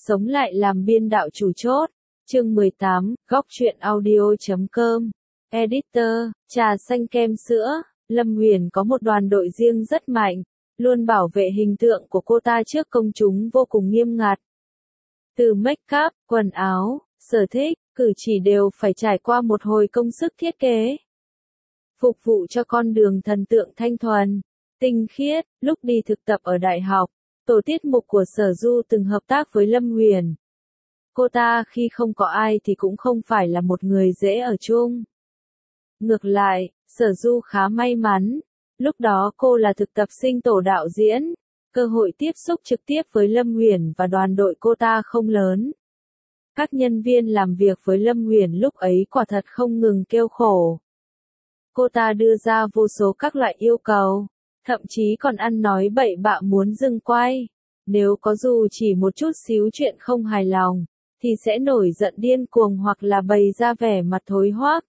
Sống lại làm biên đạo chủ chốt. Chương 18, góc truyện audio.com. Editor, trà xanh kem sữa. Lâm Huyền có một đoàn đội riêng rất mạnh, luôn bảo vệ hình tượng của cô ta trước công chúng vô cùng nghiêm ngặt. Từ make up, quần áo, sở thích, cử chỉ đều phải trải qua một hồi công sức thiết kế. Phục vụ cho con đường thần tượng thanh thuần, tinh khiết. Lúc đi thực tập ở đại học, tổ tiết mục của Sở Du từng hợp tác với Lâm Huyền. Cô ta khi không có ai thì cũng không phải là một người dễ ở chung. Ngược lại, Sở Du khá may mắn. Lúc đó cô là thực tập sinh tổ đạo diễn, cơ hội tiếp xúc trực tiếp với Lâm Huyền và đoàn đội cô ta không lớn. Các nhân viên làm việc với Lâm Huyền lúc ấy quả thật không ngừng kêu khổ. Cô ta đưa ra vô số các loại yêu cầu, thậm chí còn ăn nói bậy bạ muốn dừng quay. Nếu có dù chỉ một chút xíu chuyện không hài lòng, thì sẽ nổi giận điên cuồng hoặc là bày ra vẻ mặt thối hoác.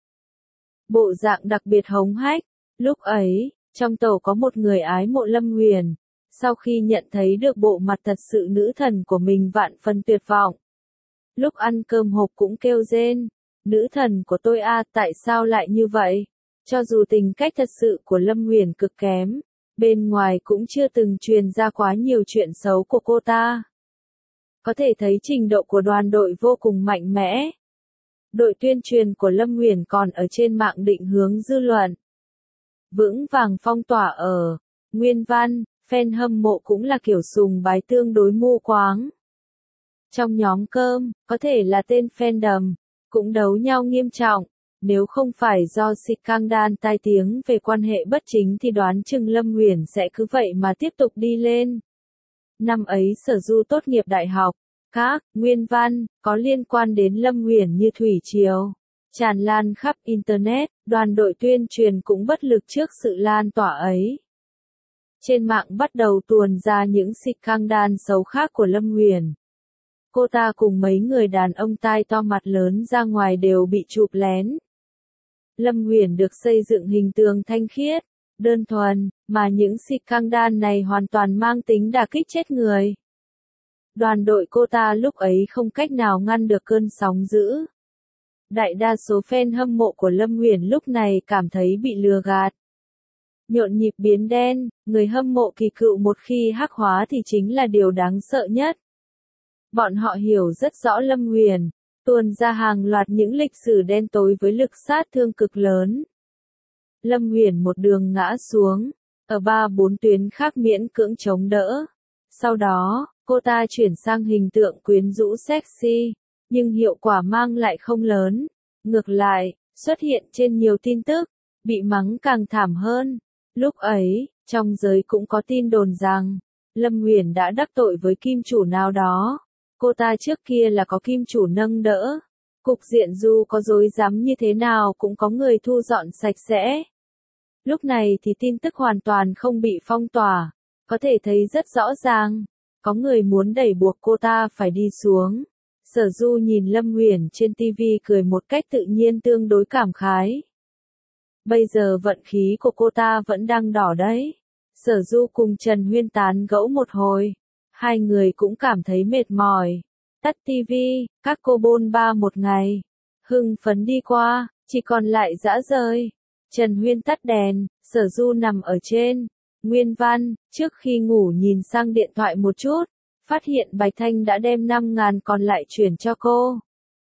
Bộ dạng đặc biệt hống hách. Lúc ấy, trong tổ có một người ái mộ Lâm Huyền, sau khi nhận thấy được bộ mặt thật sự nữ thần của mình vạn phần tuyệt vọng. Lúc ăn cơm hộp cũng kêu rên, nữ thần của tôi à, tại sao lại như vậy? Cho dù tình cách thật sự của Lâm Huyền cực kém, bên ngoài cũng chưa từng truyền ra quá nhiều chuyện xấu của cô ta. Có thể thấy trình độ của đoàn đội vô cùng mạnh mẽ. Đội tuyên truyền của Lâm Huyền còn ở trên mạng định hướng dư luận. Vững vàng phong tỏa ở nguyên văn, fan hâm mộ cũng là kiểu sùng bái tương đối mù quáng. Trong nhóm cơm, có thể là tên fandom, cũng đấu nhau nghiêm trọng. Nếu không phải do scandal tai tiếng về quan hệ bất chính thì đoán chừng Lâm Huyền sẽ cứ vậy mà tiếp tục đi lên. Năm ấy Sở Du tốt nghiệp đại học, các nguyên văn có liên quan đến Lâm Huyền như thủy triều tràn lan khắp internet, đoàn đội tuyên truyền cũng bất lực trước sự lan tỏa ấy. Trên mạng bắt đầu tuồn ra những scandal xấu khác của Lâm Huyền. Cô ta cùng mấy người đàn ông tai to mặt lớn ra ngoài đều bị chụp lén. Lâm Huyền được xây dựng hình tượng thanh khiết, đơn thuần, mà những scandal này hoàn toàn mang tính đả kích chết người. Đoàn đội cô ta lúc ấy không cách nào ngăn được cơn sóng dữ. Đại đa số fan hâm mộ của Lâm Huyền lúc này cảm thấy bị lừa gạt. Nhộn nhịp biến đen, người hâm mộ kỳ cựu một khi hắc hóa thì chính là điều đáng sợ nhất. Bọn họ hiểu rất rõ Lâm Huyền, tuôn ra hàng loạt những lịch sử đen tối với lực sát thương cực lớn. Lâm Huyền một đường ngã xuống, ở 3-4 tuyến khác miễn cưỡng chống đỡ. Sau đó, cô ta chuyển sang hình tượng quyến rũ sexy, nhưng hiệu quả mang lại không lớn. Ngược lại, xuất hiện trên nhiều tin tức, bị mắng càng thảm hơn. Lúc ấy, trong giới cũng có tin đồn rằng, Lâm Huyền đã đắc tội với kim chủ nào đó. Cô ta trước kia là có kim chủ nâng đỡ. Cục diện dù có rối rắm như thế nào cũng có người thu dọn sạch sẽ. Lúc này thì tin tức hoàn toàn không bị phong tỏa. Có thể thấy rất rõ ràng, có người muốn đẩy buộc cô ta phải đi xuống. Sở Du nhìn Lâm Huyền trên TV cười một cách tự nhiên tương đối cảm khái. Bây giờ vận khí của cô ta vẫn đang đỏ đấy. Sở Du cùng Trần Huyên tán gẫu một hồi. Hai người cũng cảm thấy mệt mỏi. Tắt TV, các cô bôn ba một ngày. Hưng phấn đi qua, chỉ còn lại dã rời. Trần Huyên tắt đèn, Sở Du nằm ở trên nguyên văn, trước khi ngủ nhìn sang điện thoại một chút, phát hiện Bạch Thanh đã đem 5.000 còn lại chuyển cho cô.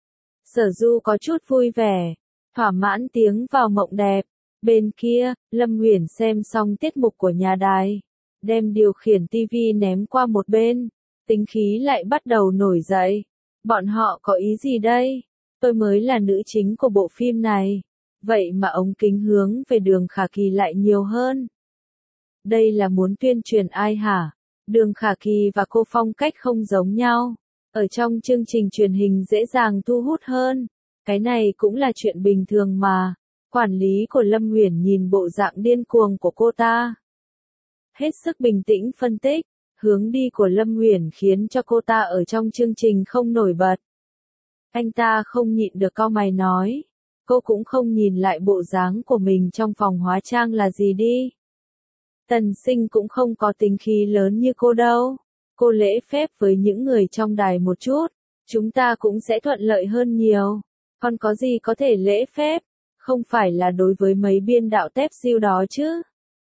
Sở Du có chút vui vẻ, thỏa mãn tiếng vào mộng đẹp. Bên kia, Lâm Huyền xem xong tiết mục của nhà đài, đem điều khiển TV ném qua một bên, tính khí lại bắt đầu nổi dậy. Bọn họ có ý gì đây? Tôi mới là nữ chính của bộ phim này, vậy mà ống kính hướng về Đường Khả Kỳ lại nhiều hơn. Đây là muốn tuyên truyền ai hả? Đường Khả Kỳ và cô phong cách không giống nhau, ở trong chương trình truyền hình dễ dàng thu hút hơn. Cái này cũng là chuyện bình thường mà. Quản lý của Lâm Huyền nhìn bộ dạng điên cuồng của cô ta, hết sức bình tĩnh phân tích, hướng đi của Lâm Huyền khiến cho cô ta ở trong chương trình không nổi bật. Anh ta không nhịn được cau mày nói, cô cũng không nhìn lại bộ dáng của mình trong phòng hóa trang là gì đi. Tần Sinh cũng không có tính khí lớn như cô đâu. cô lễ phép với những người trong đài một chút, chúng ta cũng sẽ thuận lợi hơn nhiều. Còn có gì có thể lễ phép, không phải là đối với mấy biên đạo tép siêu đó chứ.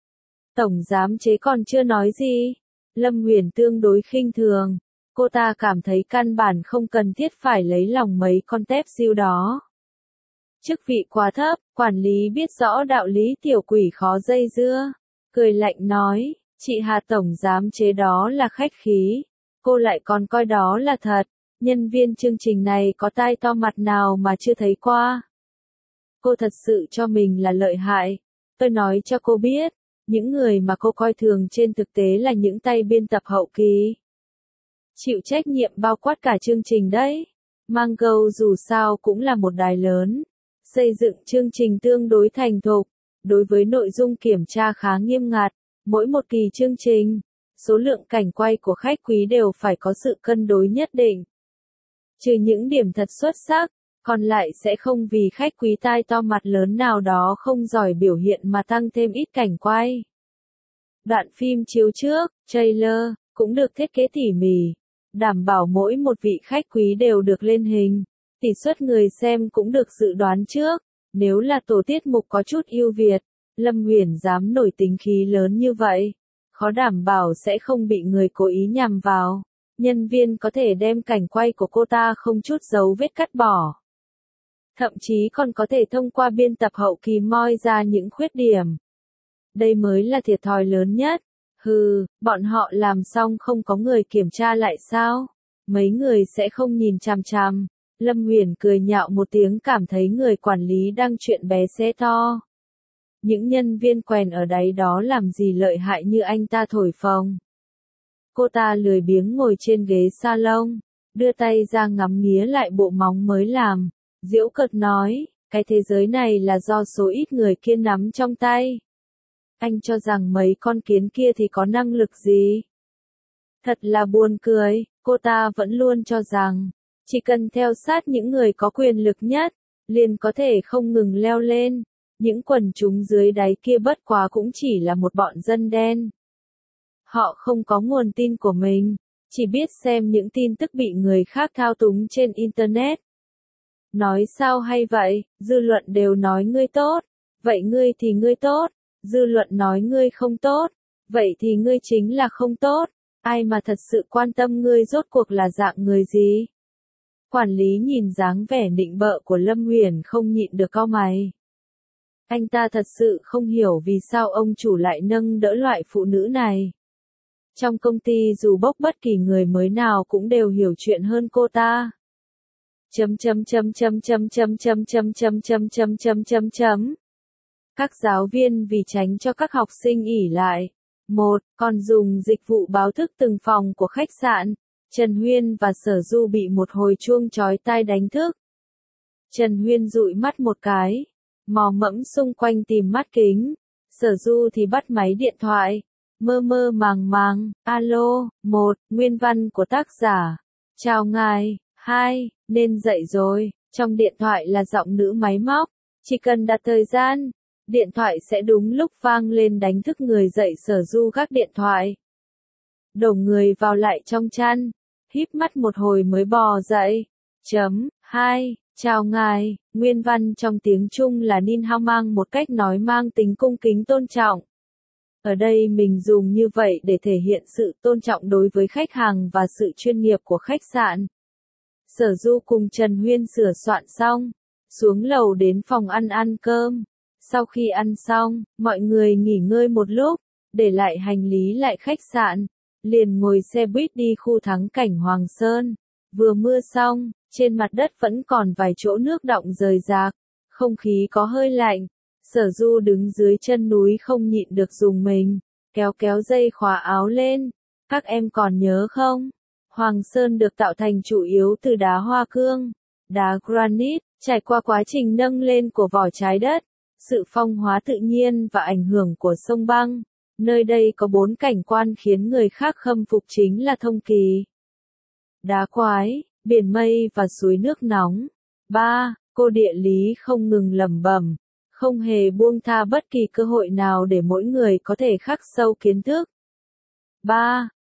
Tổng giám chế còn chưa nói gì. Lâm Huyền tương đối khinh thường. Cô ta cảm thấy căn bản không cần thiết phải lấy lòng mấy con tép siêu đó. Chức vị quá thấp, quản lý biết rõ đạo lý tiểu quỷ khó dây dưa. Cười lạnh nói, chị Hà tổng giám chế đó là khách khí. Cô lại còn coi đó là thật. Nhân viên chương trình này có tai to mặt nào mà chưa thấy qua. Cô thật sự cho mình là lợi hại. Tôi nói cho cô biết, những người mà cô coi thường trên thực tế là những tay biên tập hậu kỳ. Chịu trách nhiệm bao quát cả chương trình đấy. Mango dù sao cũng là một đài lớn. Xây dựng chương trình tương đối thành thục. Đối với nội dung kiểm tra khá nghiêm ngặt. Mỗi một kỳ chương trình, số lượng cảnh quay của khách quý đều phải có sự cân đối nhất định. Trừ những điểm thật xuất sắc, còn lại sẽ không vì khách quý tai to mặt lớn nào đó không giỏi biểu hiện mà tăng thêm ít cảnh quay. Đoạn phim chiếu trước, trailer, cũng được thiết kế tỉ mỉ, đảm bảo mỗi một vị khách quý đều được lên hình. Tỷ suất người xem cũng được dự đoán trước, nếu là tổ tiết mục có chút ưu việt, Lâm Huyền dám nổi tính khí lớn như vậy, khó đảm bảo sẽ không bị người cố ý nhằm vào. Nhân viên có thể đem cảnh quay của cô ta không chút dấu vết cắt bỏ. Thậm chí còn có thể thông qua biên tập hậu kỳ moi ra những khuyết điểm. Đây mới là thiệt thòi lớn nhất. Hừ, bọn họ làm xong không có người kiểm tra lại sao? Mấy người sẽ không nhìn chằm chằm. Lâm Huyền cười nhạo một tiếng cảm thấy người quản lý đang chuyện bé xé to. Những nhân viên quèn ở đấy đó làm gì lợi hại như anh ta thổi phồng. Cô ta lười biếng ngồi trên ghế salon, đưa tay ra ngắm nghía lại bộ móng mới làm. Giễu cợt nói, cái thế giới này là do số ít người kia nắm trong tay. Anh cho rằng mấy con kiến kia thì có năng lực gì? Thật là buồn cười, cô ta vẫn luôn cho rằng, chỉ cần theo sát những người có quyền lực nhất, liền có thể không ngừng leo lên. Những quần chúng dưới đáy kia bất quá cũng chỉ là một bọn dân đen. Họ không có nguồn tin của mình, chỉ biết xem những tin tức bị người khác thao túng trên Internet. Nói sao hay vậy, dư luận đều nói ngươi tốt, vậy ngươi thì ngươi tốt, dư luận nói ngươi không tốt, vậy thì ngươi chính là không tốt, ai mà thật sự quan tâm ngươi rốt cuộc là dạng người gì. Quản lý nhìn dáng vẻ nịnh bợ của Lâm Huyền không nhịn được cau mày. Anh ta thật sự không hiểu vì sao ông chủ lại nâng đỡ loại phụ nữ này. Trong công ty dù bốc bất kỳ người mới nào cũng đều hiểu chuyện hơn cô ta. Các giáo viên vì tránh cho các học sinh ỉ lại. Còn dùng dịch vụ báo thức từng phòng của khách sạn. Trần Huyên và Sở Du bị một hồi chuông chói tai đánh thức. Trần Huyên dụi mắt một cái, mò mẫm xung quanh tìm mắt kính. Sở Du thì bắt máy điện thoại. Mơ mơ màng màng, alo, 1, nguyên văn của tác giả. Chào ngài, 2, nên dậy rồi. Trong điện thoại là giọng nữ máy móc. Chỉ cần đặt thời gian, điện thoại sẽ đúng lúc vang lên đánh thức người dậy. Sở Du gác điện thoại, đổ người vào lại trong chăn, híp mắt một hồi mới bò dậy. 2. Chào ngài, nguyên văn trong tiếng Trung là Nin Hao mang một cách nói mang tính cung kính tôn trọng. Ở đây mình dùng như vậy để thể hiện sự tôn trọng đối với khách hàng và sự chuyên nghiệp của khách sạn. Sở Du cùng Trần Huyên sửa soạn xong, xuống lầu đến phòng ăn cơm. Sau khi ăn xong, mọi người nghỉ ngơi một lúc, để lại hành lý lại khách sạn, liền ngồi xe buýt đi khu thắng cảnh Hoàng Sơn. Vừa mưa xong, trên mặt đất vẫn còn vài chỗ nước đọng rời rạc, không khí có hơi lạnh. Sở Du đứng dưới chân núi không nhịn được dùng mình, kéo dây khóa áo lên. Các em còn nhớ không? Hoàng Sơn được tạo thành chủ yếu từ đá hoa cương, đá granite, trải qua quá trình nâng lên của vỏ trái đất, sự phong hóa tự nhiên và ảnh hưởng của sông băng. Nơi đây có 4 cảnh quan khiến người khác khâm phục chính là Thông Kỳ, Đá Quái, biển mây và suối nước nóng. 3. Cô địa lý không ngừng lẩm bẩm, không hề buông tha bất kỳ cơ hội nào để mỗi người có thể khắc sâu kiến thức. 3.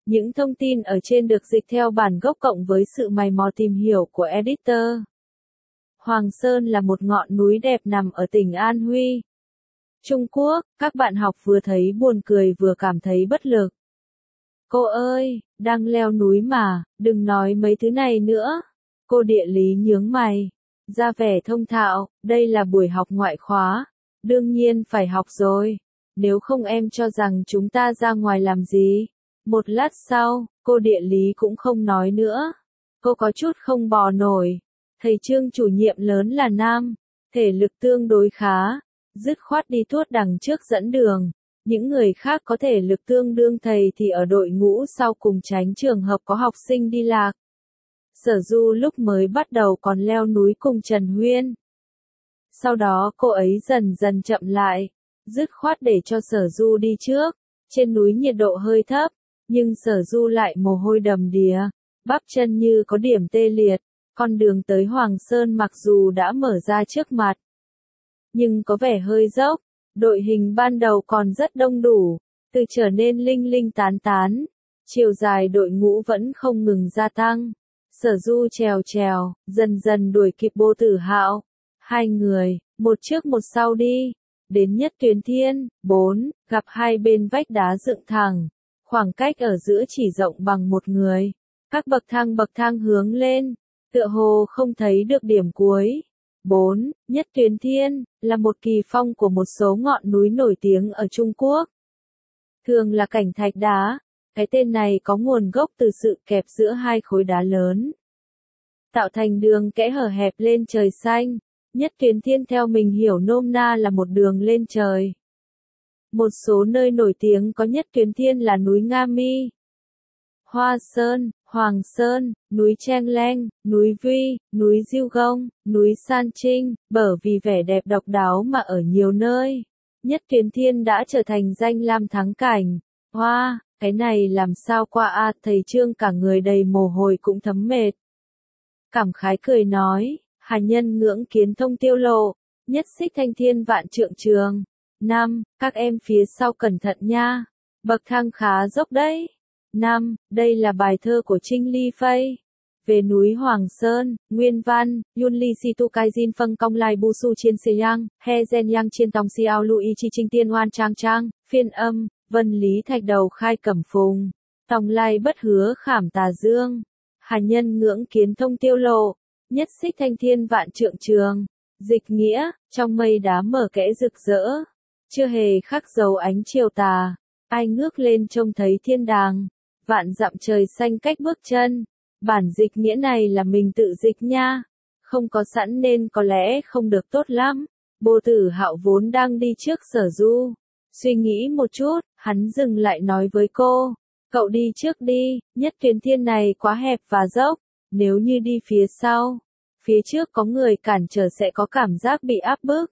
Những thông tin ở trên được dịch theo bản gốc cộng với sự mày mò tìm hiểu của editor. Hoàng Sơn là một ngọn núi đẹp nằm ở tỉnh An Huy, Trung Quốc. Các bạn học vừa thấy buồn cười vừa cảm thấy bất lực. Cô ơi, đang leo núi mà, đừng nói mấy thứ này nữa. Cô địa lý nhướng mày, ra vẻ thông thạo, đây là buổi học ngoại khóa, đương nhiên phải học rồi, nếu không em cho rằng chúng ta ra ngoài làm gì. Một lát sau, cô địa lý cũng không nói nữa. Cô có chút không bò nổi. Thầy Trương chủ nhiệm lớn là nam, thể lực tương đối khá, dứt khoát đi tuốt đằng trước dẫn đường. Những người khác có thể lực tương đương thầy thì ở đội ngũ sau cùng tránh trường hợp có học sinh đi lạc. Sở Du lúc mới bắt đầu còn leo núi cùng Trần Huyên. Sau đó cô ấy dần dần chậm lại, dứt khoát để cho Sở Du đi trước. Trên núi nhiệt độ hơi thấp, nhưng Sở Du lại mồ hôi đầm đìa, bắp chân như có điểm tê liệt. Con đường tới Hoàng Sơn mặc dù đã mở ra trước mặt, nhưng có vẻ hơi dốc. Đội hình ban đầu còn rất đông đủ, từ trở nên linh linh tán tán. Chiều dài đội ngũ vẫn không ngừng gia tăng. Sở Du trèo trèo, dần dần đuổi kịp Bô Tử Hạo. Hai người, một trước một sau đi. Đến Nhất Tuyến Thiên, 4, gặp hai bên vách đá dựng thẳng. Khoảng cách ở giữa chỉ rộng bằng một người. Các bậc thang hướng lên, tựa hồ không thấy được điểm cuối. 4. Nhất Tuyến Thiên, là một kỳ phong của một số ngọn núi nổi tiếng ở Trung Quốc. Thường là cảnh thạch đá, cái tên này có nguồn gốc từ sự kẹp giữa hai khối đá lớn, tạo thành đường kẽ hở hẹp lên trời xanh. Nhất Tuyến Thiên theo mình hiểu nôm na là một đường lên trời. Một số nơi nổi tiếng có Nhất Tuyến Thiên là núi Nga Mi, Hoa Sơn, Hoàng Sơn, núi Cheng Leng, núi Vi, núi Diêu Gông, núi San Trinh, bởi vì vẻ đẹp độc đáo mà ở nhiều nơi, Nhất Tuyến Thiên đã trở thành danh lam thắng cảnh. Hoa, cái này làm sao qua a? Thầy Trương cả người đầy mồ hôi cũng thấm mệt. Cảm khái cười nói, hà nhân ngưỡng kiến thông tiêu lộ, nhất xích thanh thiên vạn trượng trường. 5. Các em phía sau cẩn thận nha, bậc thang khá dốc đấy. 5. Đây là bài thơ của Trinh Ly Phây. Về núi Hoàng Sơn, nguyên văn, Yun Li Si Tu Kai Jin Phân Công Lai Bu Su Chiên Se Yang, He Gen Yang Chiên Tong Xiao Lu Y Chi Trinh Tiên Hoan Trang Trang, phiên âm, Vân Lý Thạch Đầu Khai Cẩm Phùng, Tòng Lai Bất Hứa Khảm Tà Dương, hà nhân ngưỡng kiến thông tiêu lộ, nhất xích thanh thiên vạn trượng trường. Dịch nghĩa, trong mây đá mở kẽ rực rỡ, chưa hề khắc dấu ánh chiều tà, ai ngước lên trông thấy thiên đàng, vạn dặm trời xanh cách bước chân. Bản dịch nghĩa này là mình tự dịch nha, không có sẵn nên có lẽ không được tốt lắm. Bô Tử Hạo vốn đang đi trước Sở Du, suy nghĩ một chút, hắn dừng lại nói với cô, cậu đi trước đi, Nhất Tuyến Thiên này quá hẹp và dốc, nếu như đi phía trước có người cản trở sẽ có cảm giác bị áp bức,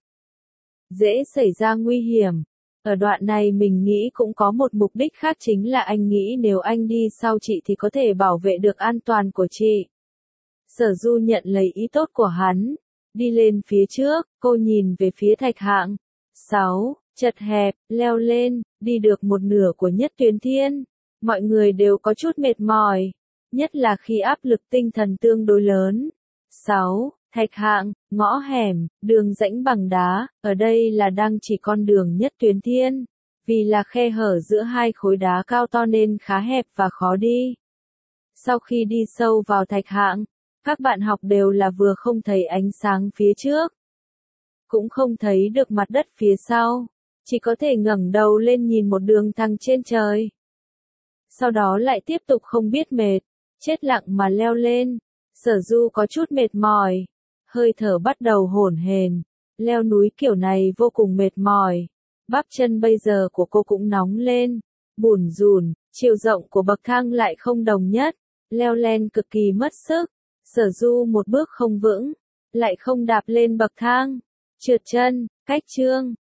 dễ xảy ra nguy hiểm. Ở đoạn này mình nghĩ cũng có một mục đích khác, chính là anh nghĩ nếu anh đi sau chị thì có thể bảo vệ được an toàn của chị. Sở Du nhận lấy ý tốt của hắn, đi lên phía trước, cô nhìn về phía thạch hạng. 6. Chật hẹp, leo lên, đi được một nửa của Nhất Tuyến Thiên. Mọi người đều có chút mệt mỏi, nhất là khi áp lực tinh thần tương đối lớn. 6. Thạch hạng, ngõ hẻm, đường rãnh bằng đá, ở đây là đang chỉ con đường Nhất Tuyến Thiên. Vì là khe hở giữa hai khối đá cao to nên khá hẹp và khó đi. Sau khi đi sâu vào thạch hạng, các bạn học đều là vừa không thấy ánh sáng phía trước, cũng không thấy được mặt đất phía sau, chỉ có thể ngẩng đầu lên nhìn một đường thẳng trên trời. Sau đó lại tiếp tục không biết mệt, chết lặng mà leo lên. Sở Du có chút mệt mỏi, hơi thở bắt đầu hổn hển. Leo núi kiểu này vô cùng mệt mỏi. Bắp chân bây giờ của cô cũng nóng lên, bủn rủn, chiều rộng của bậc thang lại không đồng nhất, leo lên cực kỳ mất sức. Sở Du một bước không vững, lại không đạp lên bậc thang, trượt chân, cách Trương